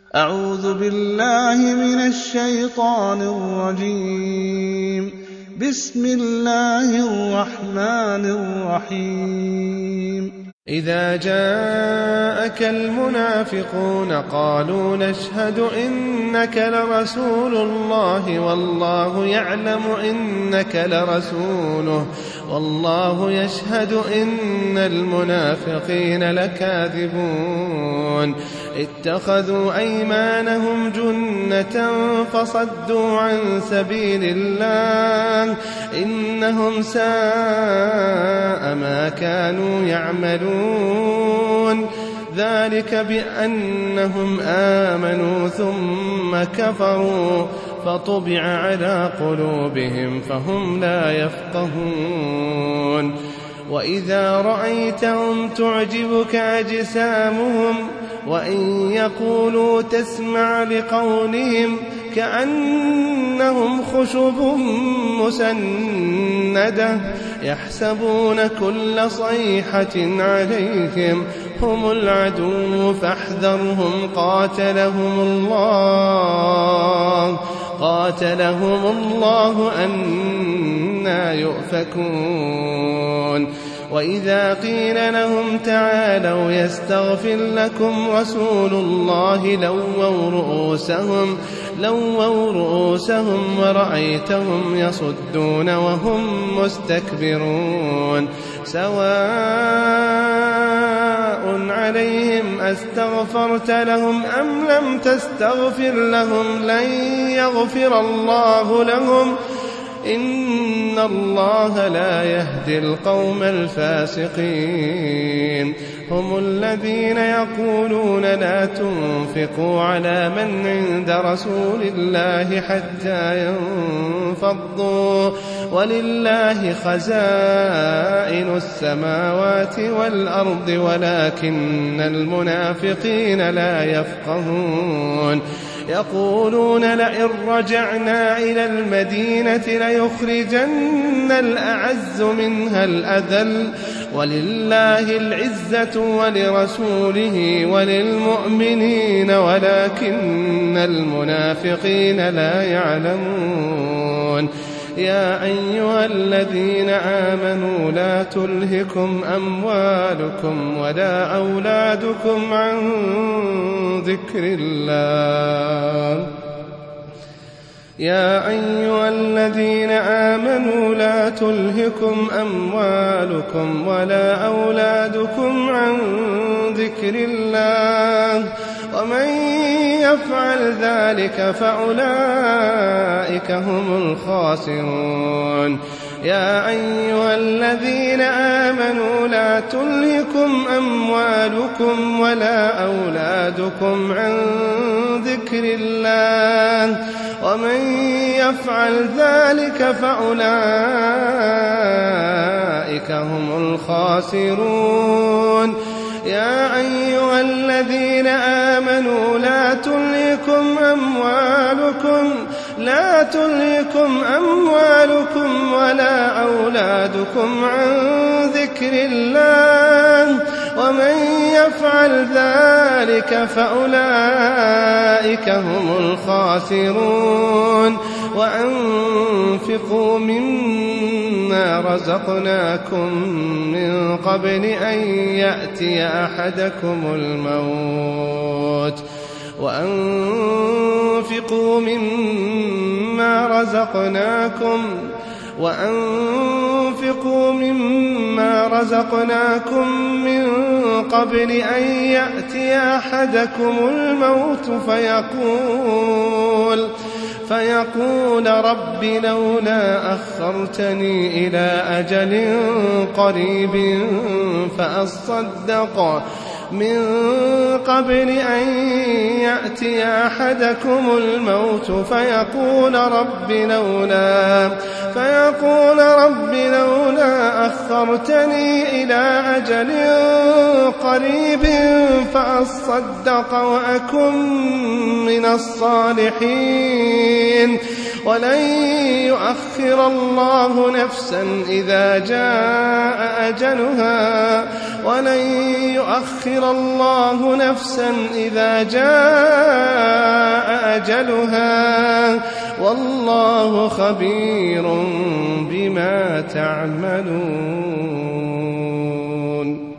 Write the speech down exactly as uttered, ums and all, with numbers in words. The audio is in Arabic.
أعوذ بالله من الشيطان الرجيم. بسم الله الرحمن الرحيم. إذا جاءك المنافقون قالوا نشهد إنك لرسول الله والله يعلم إنك لرسوله والله يشهد إن المنافقين لكاذبون اتخذوا أيمانهم جنة فصدوا عن سبيل الله إنهم ساء ما كانوا يعملون ذلك بأنهم آمنوا ثم كفروا فطبع على قلوبهم فهم لا يفقهون وإذا رأيتهم تعجبك أجسامهم وإن يقولوا تسمع لقولهم كأنهم خشب مسندة يحسبون كل صيحة عليهم هم العدو فاحذرهم قاتلهم الله قاتلهم الله أنى يؤفكون وإذا قيل لهم تعالوا يستغفر لكم رسول الله لووا رؤوسهم لووا رؤوسهم ورأيتهم يصدون وهم مستكبرون سواء عليهم أستغفرت لهم أم لم تستغفر لهم لن يغفر الله لهم إن الله لا يهدي القوم الفاسقين هم الذين يقولون لا تنفقوا على من عند رسول الله حتى ينفضوا ولله خزائن السماوات والأرض ولكن المنافقين لا يفقهون يقولون لئن رجعنا إلى المدينة ليخرجن الأعز منها الأذل ولله العزة ولرسوله وللمؤمنين ولكن المنافقين لا يعلمون يا أيها الذين آمنوا لا تلهكم أموالكم ولا أولادكم عن ذكر الله يا أيها الذين آمنوا لا تلهكم أموالكم ولا أولادكم عن ذكر الله ومن يفعل ذلك فأولئك هم الخاسرون يا أيها الذين آمنوا لا تلهكم أموالكم ولا أولادكم عن ذكر الله ومن يفعل ذلك فأولئك هم الخاسرون يا أيها الذين آمنوا لا تلهكم أموالكم لا تلهكم أموالكم ولا أولادكم عن ذكر الله ومن يفعل ذلك فأولئك هم الخاسرون وأنفقوا مما رزقناكم من قبل أن يأتي أحدكم الموت وأنفقوا مما رزقناكم وأنفقوا مما رزقناكم من قبل أن يأتي أحدكم الموت فيقول فيقول رب لولا أخرتني إلى أجل قريب فأصدق من قبل أن يأتي أحدكم الموت فيقول رب لولا فيقول رب لولا أخرتني إلى أجل قريب فأصدق وأكن من الصالحين ولن يؤخر الله نفسا إذا جاء أجلها ولن يؤخر الله نفسا إذا جاء أجلها والله خبير بما تعملون.